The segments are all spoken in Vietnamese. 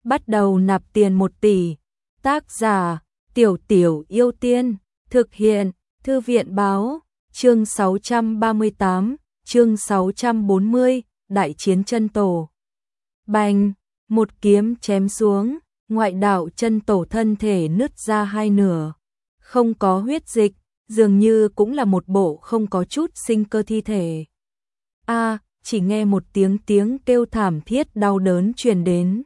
bắt đầu nạp tiền 1 tỷ. Tác giả Tiểu Tiểu Yêu Tiên. Thực hiện Thư viện Báo. Chương 638, chương 640, Đại chiến chân tổ. Bành, một kiếm chém xuống, Ngoại Đạo Chân Tổ thân thể nứt ra hai nửa. Không có huyết dịch, dường như cũng là một bộ không có chút sinh cơ thi thể. Chỉ nghe một tiếng kêu thảm thiết đau đớn truyền đến.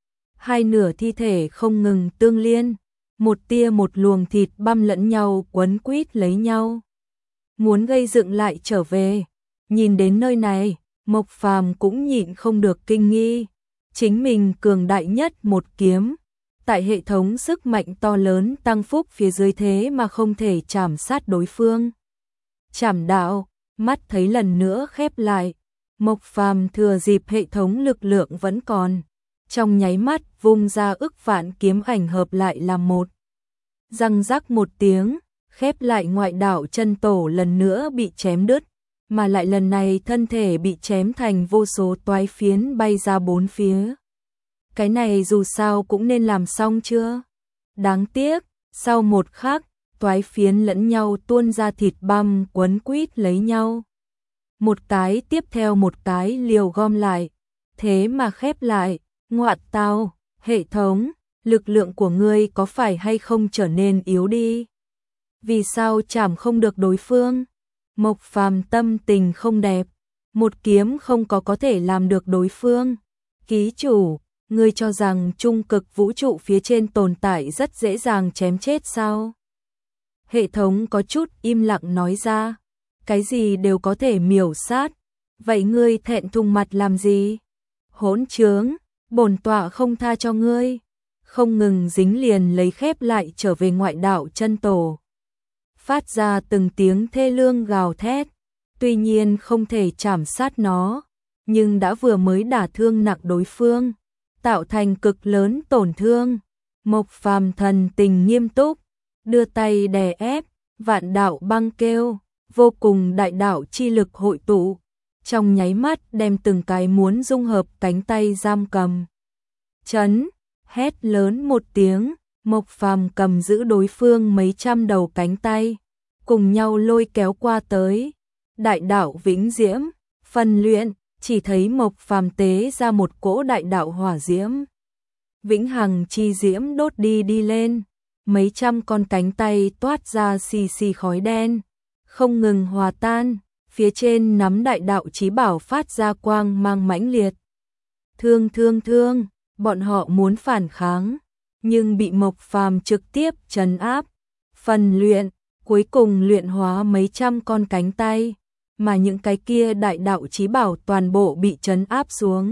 Hai nửa thi thể không ngừng tương liên, một tia một luồng thịt băm lẫn nhau quấn quýt lấy nhau. Muốn gây dựng lại trở về. Nhìn đến nơi này, Mộc Phàm cũng nhịn không được kinh nghi. Chính mình cường đại nhất một kiếm, tại hệ thống sức mạnh to lớn tăng phúc phía dưới thế mà không thể chảm sát đối phương. Chảm đạo, mắt thấy lần nữa khép lại. Mộc Phàm thừa dịp hệ thống lực lượng vẫn còn, trong nháy mắt vung ra ức vạn kiếm ảnh hợp lại làm một. Răng rắc một tiếng, khép lại Ngoại Đạo Chân Tổ lần nữa bị chém đứt, mà lại lần này thân thể bị chém thành vô số toái phiến bay ra bốn phía. Cái này dù sao cũng nên làm xong chưa? Đáng tiếc, sau một khắc, toái phiến lẫn nhau tuôn ra thịt băm quấn quýt lấy nhau. Một cái tiếp theo một cái liều gom lại, thế mà khép lại. Ngoạn tao, hệ thống, lực lượng của ngươi có phải hay không trở nên yếu đi? Vì sao chảm không được đối phương? Mộc Phàm tâm tình không đẹp, một kiếm không có thể làm được đối phương. Ký chủ, ngươi cho rằng trung cực vũ trụ phía trên tồn tại rất dễ dàng chém chết sao? Hệ thống có chút im lặng nói ra, cái gì đều có thể miểu sát, vậy ngươi thẹn thùng mặt làm gì? Hỗn trướng, bổn tọa không tha cho ngươi. Không ngừng dính liền lấy khép lại trở về Ngoại Đạo Chân Tổ. Phát ra từng tiếng thê lương gào thét, tuy nhiên không thể chảm sát nó, nhưng đã vừa mới đả thương nặng đối phương, tạo thành cực lớn tổn thương. Mộc Phàm thần tình nghiêm túc, đưa tay đè ép, vạn đạo băng kêu, vô cùng đại đạo chi lực hội tụ, trong nháy mắt đem từng cái muốn dung hợp cánh tay giam cầm. Chấn, hét lớn một tiếng, Mộc Phàm cầm giữ đối phương mấy trăm đầu cánh tay, cùng nhau lôi kéo qua tới. Đại đạo vĩnh diễm, phân luyện, chỉ thấy Mộc Phàm tế ra một cỗ đại đạo hỏa diễm. Vĩnh hằng chi diễm đốt đi lên, mấy trăm con cánh tay toát ra xì xì khói đen, không ngừng hòa tan, phía trên nắm đại đạo chí bảo phát ra quang mang mãnh liệt. Thương, bọn họ muốn phản kháng, nhưng bị Mộc Phàm trực tiếp trấn áp. Phần luyện, cuối cùng luyện hóa mấy trăm con cánh tay, mà những cái kia đại đạo chí bảo toàn bộ bị trấn áp xuống.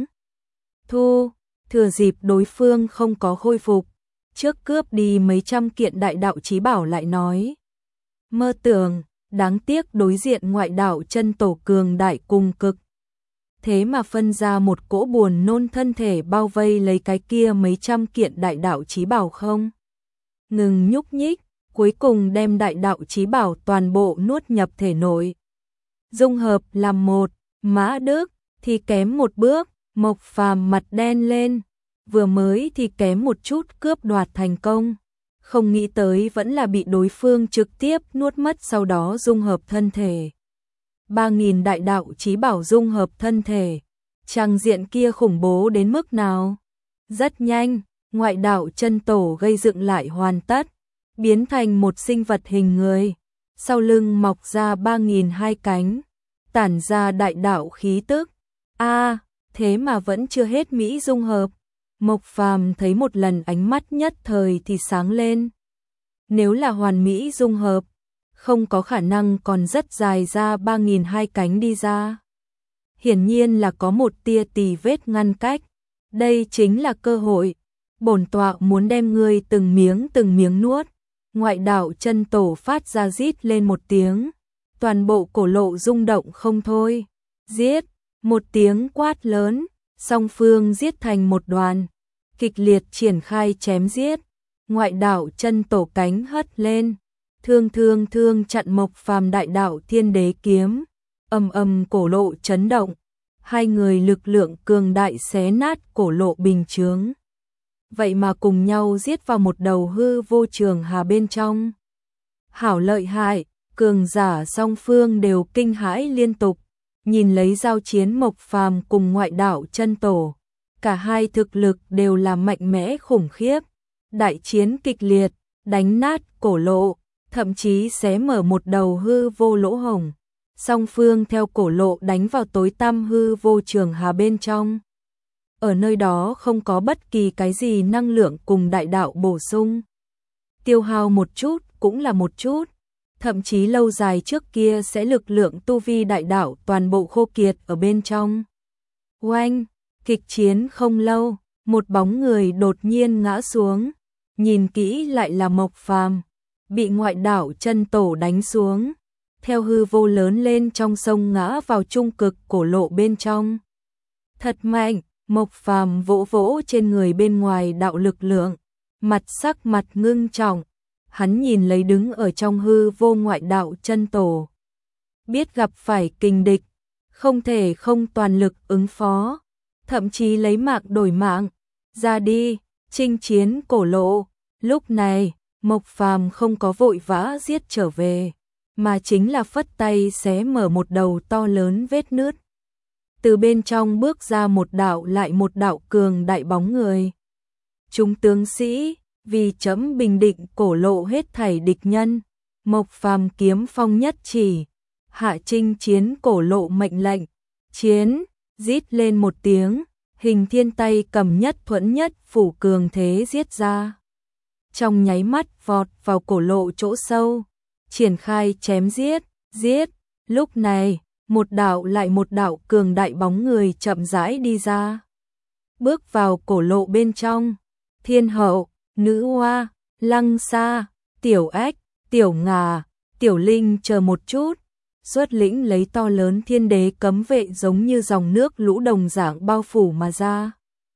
Thừa dịp đối phương không có khôi phục, trước cướp đi mấy trăm kiện đại đạo chí bảo lại nói. Mơ tưởng, đáng tiếc đối diện Ngoại Đạo Chân Tổ cường đại cùng cực. Thế mà phân ra một cỗ buồn nôn thân thể bao vây lấy cái kia mấy trăm kiện đại đạo chí bảo không ngừng nhúc nhích, cuối cùng đem đại đạo chí bảo toàn bộ nuốt nhập thể nội. Dung hợp làm một, Mã Đức thì kém một bước, Mộc Phàm mặt đen lên, vừa mới thì kém một chút cướp đoạt thành công, không nghĩ tới vẫn là bị đối phương trực tiếp nuốt mất, sau đó dung hợp thân thể. 3.000 đại đạo chí bảo dung hợp thân thể, trang diện kia khủng bố đến mức nào? Rất nhanh, Ngoại Đạo Chân Tổ gây dựng lại hoàn tất, biến thành một sinh vật hình người, sau lưng mọc ra 3.000 hai cánh, tản ra đại đạo khí tức. Thế mà vẫn chưa hết mỹ dung hợp. Mộc Phàm thấy một lần ánh mắt nhất thời thì sáng lên. Nếu là hoàn mỹ dung hợp, không có khả năng còn rất dài ra 3.000 hai cánh đi ra. Hiển nhiên là có một tia tì vết ngăn cách. Đây chính là cơ hội. Bổn tọa muốn đem ngươi từng miếng nuốt. Ngoại Đạo Chân Tổ phát ra rít lên một tiếng. Toàn bộ cổ lộ rung động không thôi. Giết! Một tiếng quát lớn, song phương giết thành một đoàn. Kịch liệt triển khai chém giết. Ngoại Đạo Chân Tổ cánh hất lên. Thương chặn Mộc Phàm đại đạo thiên đế kiếm. Ầm cổ lộ chấn động. Hai người lực lượng cường đại xé nát cổ lộ bình chướng. vậy mà cùng nhau giết vào một đầu hư vô trường hà bên trong. Hảo lợi hại, cường giả song phương đều kinh hãi liên tục, nhìn lấy giao chiến Mộc Phàm cùng ngoại đạo chân tổ. Cả hai thực lực đều là mạnh mẽ khủng khiếp, đại chiến kịch liệt, đánh nát cổ lộ, thậm chí xé mở một đầu hư vô lỗ hổng. Song phương theo cổ lộ đánh vào tối tăm hư vô trường hà bên trong. Ở nơi đó không có bất kỳ cái gì năng lượng cùng đại đạo bổ sung. Tiêu hao một chút cũng là một chút, thậm chí lâu dài trước kia sẽ lực lượng tu vi đại đạo toàn bộ khô kiệt ở bên trong. Oanh, kịch chiến không lâu, một bóng người đột nhiên ngã xuống, nhìn kỹ lại là Mộc Phàm, bị ngoại đạo chân tổ đánh xuống, theo hư vô lớn lên trong sông ngã vào trung cực cổ lộ bên trong. Thật mạnh, Mộc Phàm vỗ vỗ trên người bên ngoài đạo lực lượng, sắc mặt ngưng trọng, hắn nhìn lấy đứng ở trong hư vô ngoại đạo chân tổ. Biết gặp phải kình địch, không thể không toàn lực ứng phó, thậm chí lấy mạng đổi mạng, ra đi, chinh chiến cổ lộ. Lúc này, Mộc Phàm không có vội vã giết trở về, mà chính là phất tay xé mở một đầu to lớn vết nứt. Từ bên trong bước ra một đạo lại một đạo cường đại bóng người. Chúng tướng sĩ, vì chấm bình định cổ lộ hết thảy địch nhân, Mộc Phàm kiếm phong nhất chỉ, hạ chinh chiến cổ lộ mệnh lệnh, chiến, rít lên một tiếng, Hình Thiên tay cầm nhất thuẫn nhất phủ cường thế giết ra. Trong nháy mắt vọt vào cổ lộ chỗ sâu, triển khai chém giết, lúc này, một đạo lại một đạo cường đại bóng người chậm rãi đi ra. Bước vào cổ lộ bên trong, Thiên Hậu, Nữ Hoa, Lăng Sa, Tiểu Ách, Tiểu Ngà, Tiểu Linh chờ một chút, xuất lĩnh lấy to lớn thiên đế cấm vệ giống như dòng nước lũ đồng dạng bao phủ mà ra.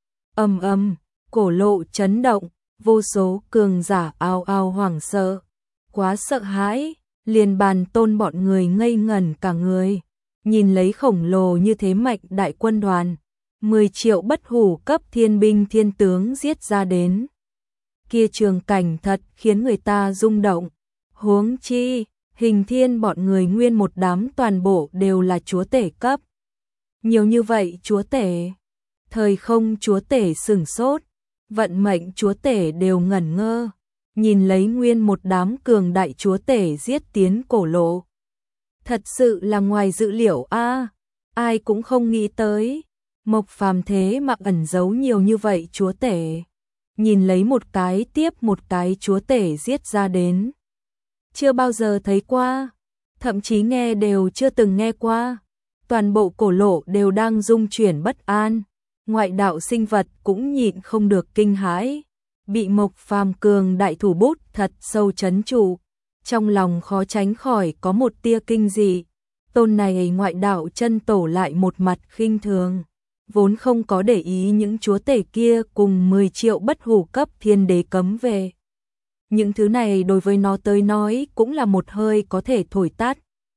Ầm ầm, cổ lộ chấn động, vô số cường giả ào ào hoảng sợ, quá sợ hãi, liền bàn tôn bọn người ngây ngẩn cả người, nhìn lấy khổng lồ như thế mạnh đại quân đoàn, 10 triệu bất hủ cấp thiên binh thiên tướng giết ra đến. Kia trường cảnh thật khiến người ta rung động, huống chi, Hình Thiên bọn người nguyên một đám toàn bộ đều là chúa tể cấp. Nhiều như vậy chúa tể, thời không chúa tể sửng sốt, vận mệnh chúa tể đều ngẩn ngơ, nhìn lấy nguyên một đám cường đại chúa tể giết tiến cổ lộ. Thật sự là ngoài dự liệu a, ai cũng không nghĩ tới, Mộc Phàm thế mà ẩn giấu nhiều như vậy chúa tể. Nhìn lấy một cái tiếp một cái chúa tể giết ra đến. Chưa bao giờ thấy qua, thậm chí nghe đều chưa từng nghe qua. Toàn bộ cổ lộ đều đang rung chuyển bất an, ngoại đạo sinh vật cũng nhịn không được kinh hãi, bị Mộc Phàm cường đại thủ bút thật sâu chấn trụ, trong lòng khó tránh khỏi có một tia kinh dị. Tôn này ngoại đạo chân tổ lại một mặt khinh thường, vốn không có để ý những chúa tể kia cùng 10 triệu bất hủ cấp thiên đế cấm về. Những thứ này đối với nó tới nói cũng là một hơi có thể thổi tắt.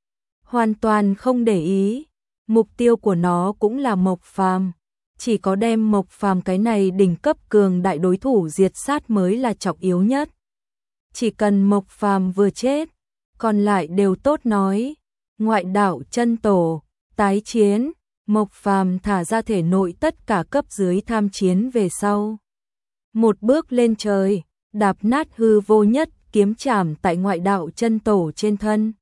Hoàn toàn không để ý, mục tiêu của nó cũng là Mộc Phàm, chỉ có đem Mộc Phàm cái này đỉnh cấp cường đại đối thủ diệt sát mới là trọng yếu nhất. Chỉ cần Mộc Phàm vừa chết, còn lại đều tốt nói. Ngoại đạo chân tổ, tái chiến, Mộc Phàm thả ra thể nội tất cả cấp dưới tham chiến về sau. Một bước lên trời, đạp nát hư vô nhất kiếm chảm tại ngoại đạo chân tổ trên thân.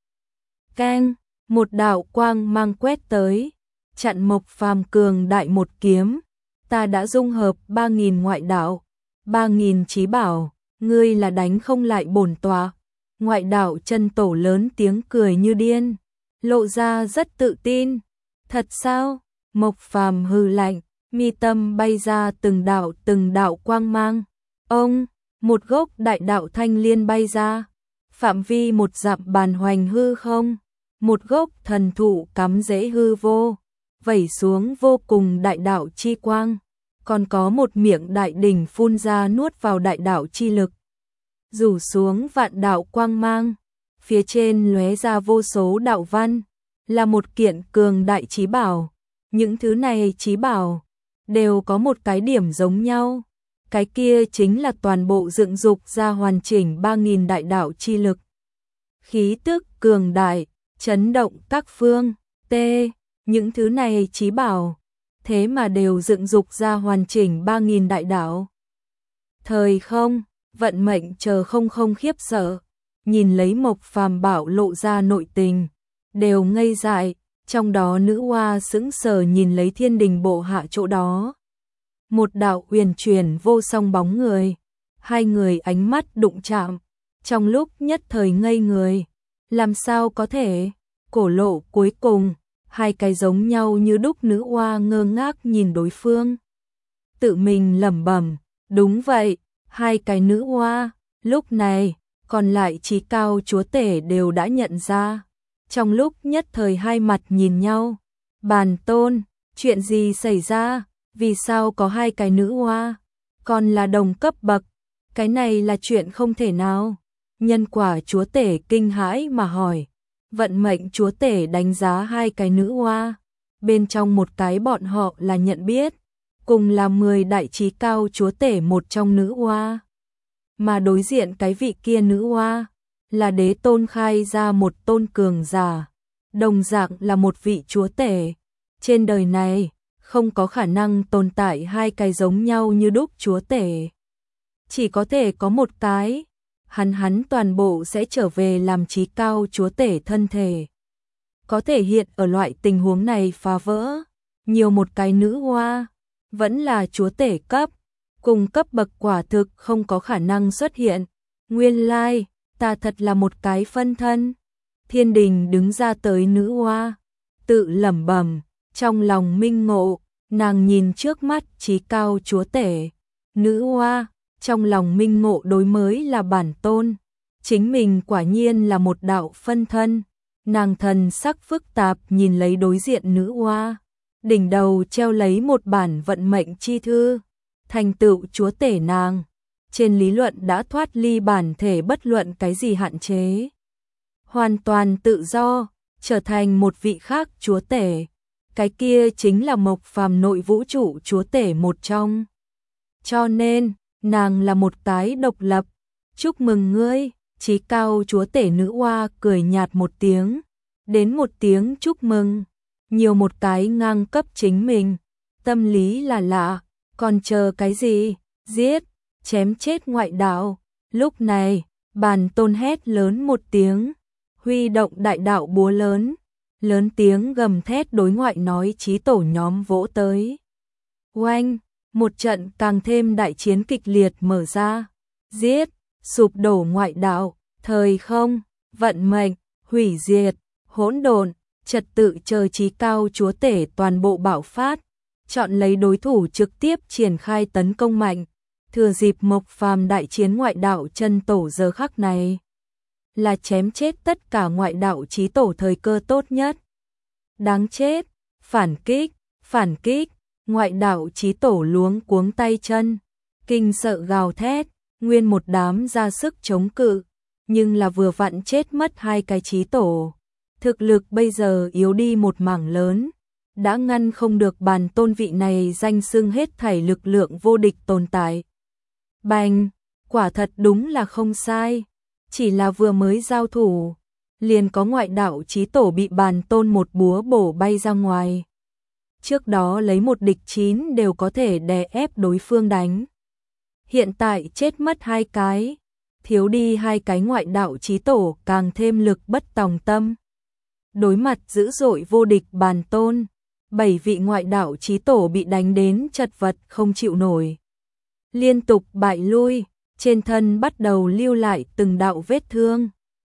Keng, một đạo quang mang quét tới, chặn Mộc Phàm cường đại một kiếm. Ta đã dung hợp 3.000 ngoại đạo, 3.000 chí bảo, ngươi là đánh không lại bổn tọa. Ngoại đạo chân tổ lớn tiếng cười như điên, lộ ra rất tự tin. Thật sao? Mộc Phàm hừ lạnh, mi tâm bay ra từng đạo quang mang. Ông, một gốc đại đạo thanh liên bay ra, phạm vi một dặm bàn hoành hư không, một gốc thần thụ cắm rễ hư vô, vẩy xuống vô cùng đại đạo chi quang, còn có một miệng đại đỉnh phun ra nuốt vào đại đạo chi lực. Rủ xuống vạn đạo quang mang, phía trên lóe ra vô số đạo văn, là một kiện cường đại chí bảo. Những thứ này chí bảo đều có một cái điểm giống nhau, cái kia chính là toàn bộ dựng dục ra hoàn chỉnh 3.000 đại đạo chi lực. Khí tức cường đại, chấn động các phương, những thứ này chí bảo, thế mà đều dựng dục ra hoàn chỉnh 3.000 đại đạo. Thời không, vận mệnh chờ không khiếp sợ, nhìn lấy Mộc Phàm bảo lộ ra nội tình, đều ngây dại, trong đó nữ hoa sững sờ nhìn lấy thiên đình bộ hạ chỗ đó. Một đạo huyền chuyển vô song bóng người, hai người ánh mắt đụng chạm, trong lúc nhất thời ngây người, làm sao có thể, cổ lộ cuối cùng, hai cái giống nhau như đúc nữ hoa ngơ ngác nhìn đối phương. Tự mình lẩm bẩm, đúng vậy, hai cái nữ hoa, lúc này, còn lại Chí Cao Chúa Tể đều đã nhận ra. Trong lúc nhất thời hai mặt nhìn nhau, Bản Tôn, chuyện gì xảy ra, vì sao có hai cái nữ hoa, còn là đồng cấp bậc, cái này là chuyện không thể nào. Nhân quả Chúa Tể kinh hãi mà hỏi, vận mệnh Chúa Tể đánh giá hai cái nữ hoa, bên trong một cái bọn họ là nhận biết, cùng là 10 đại Chí Cao Chúa Tể một trong nữ hoa. Mà đối diện cái vị kia nữ hoa, là Đế Tôn khai ra một tôn cường giả, đồng dạng là một vị Chúa Tể. Trên đời này, không có khả năng tồn tại hai cái giống nhau như đúc Chúa Tể. Chỉ có thể có một cái, hắn toàn bộ sẽ trở về làm Chí Cao Chúa Tể thân thể. Có thể hiện ở loại tình huống này phá vỡ, nhiều một cái nữ hoa, vẫn là Chúa Tể cấp, cùng cấp bậc quả thực không có khả năng xuất hiện. Nguyên lai, ta thật là một cái phân thân. Thiên đình đứng ra tới nữ hoa, tự lẩm bẩm, trong lòng minh ngộ, nàng nhìn trước mắt Chí Cao Chúa Tể, nữ hoa, trong lòng minh ngộ đối mới là Bản Tôn, chính mình quả nhiên là một đạo phân thân. Nàng thần sắc phức tạp nhìn lấy đối diện nữ hoa, đỉnh đầu treo lấy một bản vận mệnh chi thư, thành tựu Chúa Tể nàng, trên lý luận đã thoát ly bản thể bất luận cái gì hạn chế, hoàn toàn tự do, trở thành một vị khác Chúa Tể. Cái kia chính là Mộc Phàm nội vũ trụ Chúa Tể một trong. Cho nên, nàng là một cái độc lập. Chúc mừng ngươi, Chí Cao Chúa Tể nữ hoa cười nhạt một tiếng, đến một tiếng chúc mừng, nhiều một cái ngang cấp chính mình, tâm lý là lạ, còn chờ cái gì, giết, chém chết ngoại đạo. Lúc này, Bản Tôn hét lớn một tiếng, huy động đại đạo búa lớn, lớn tiếng gầm thét đối ngoại nói chí tổ nhóm vỗ tới. Oanh, một trận càng thêm đại chiến kịch liệt mở ra, giết, sụp đổ ngoại đạo, thời không, vận mệnh, hủy diệt, hỗn độn, trật tự chờ Chí Cao Chúa Tể toàn bộ bạo phát, chọn lấy đối thủ trực tiếp triển khai tấn công mạnh, thừa dịp Mộc Phàm đại chiến ngoại đạo chân tổ giờ khắc này, là chém chết tất cả ngoại đạo chí tổ thời cơ tốt nhất. Đáng chết, phản kích, ngoại đạo chí tổ luống cuống tay chân, kinh sợ gào thét, nguyên một đám ra sức chống cự, nhưng là vừa vặn chết mất hai cái chí tổ. Thực lực bây giờ yếu đi một mảng lớn, đã ngăn không được Bản Tôn vị này danh xưng hết thảy lực lượng vô địch tồn tại. Bành, quả thật đúng là không sai, chỉ là vừa mới giao thủ, liền có ngoại đạo chí tổ bị Bản Tôn một búa bổ bay ra ngoài. Trước đó lấy một địch 9 đều có thể đè ép đối phương đánh. Hiện tại chết mất hai cái, thiếu đi hai cái ngoại đạo chí tổ càng thêm lực bất tòng tâm. Đối mặt dữ dội vô địch Bản Tôn, 7 vị ngoại đạo chí tổ bị đánh đến chật vật không chịu nổi. Liên tục bại lui, trên thân bắt đầu lưu lại từng đạo vết thương.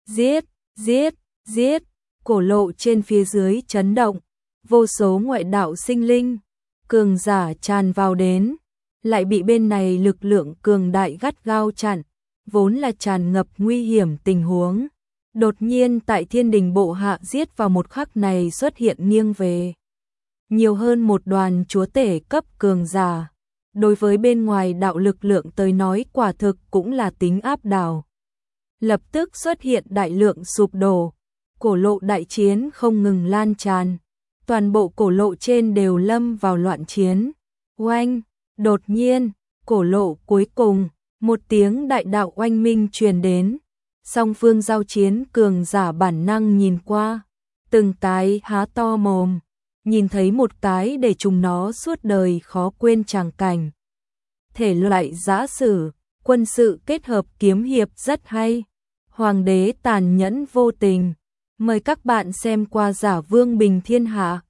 Giết, cổ lộ trên phía dưới chấn động, vô số ngoại đạo sinh linh, cường giả tràn vào đến, lại bị bên này lực lượng cường đại gắt gao chặn, vốn là tràn ngập nguy hiểm tình huống. Đột nhiên tại thiên đình bộ hạ giết vào một khắc này xuất hiện nghiêng về. Nhiều hơn một đoàn chúa tể cấp cường giả. Đối với bên ngoài đạo lực lượng tới nói quả thực cũng là tính áp đảo. Lập tức xuất hiện đại lượng sụp đổ. Cổ lộ đại chiến không ngừng lan tràn. Toàn bộ cổ lộ trên đều lâm vào loạn chiến. Oanh, đột nhiên, Cổ lộ cuối cùng, một tiếng đại đạo oanh minh truyền đến. Song phương giao chiến cường giả bản năng nhìn qua, từng cái há to mồm, nhìn thấy một cái để chúng nó suốt đời khó quên tràng cảnh. Thể loại giã sử, quân sự kết hợp kiếm hiệp rất hay. Hoàng đế tàn nhẫn vô tình. Mời các bạn xem qua Giả Vương Bình Thiên Hạ.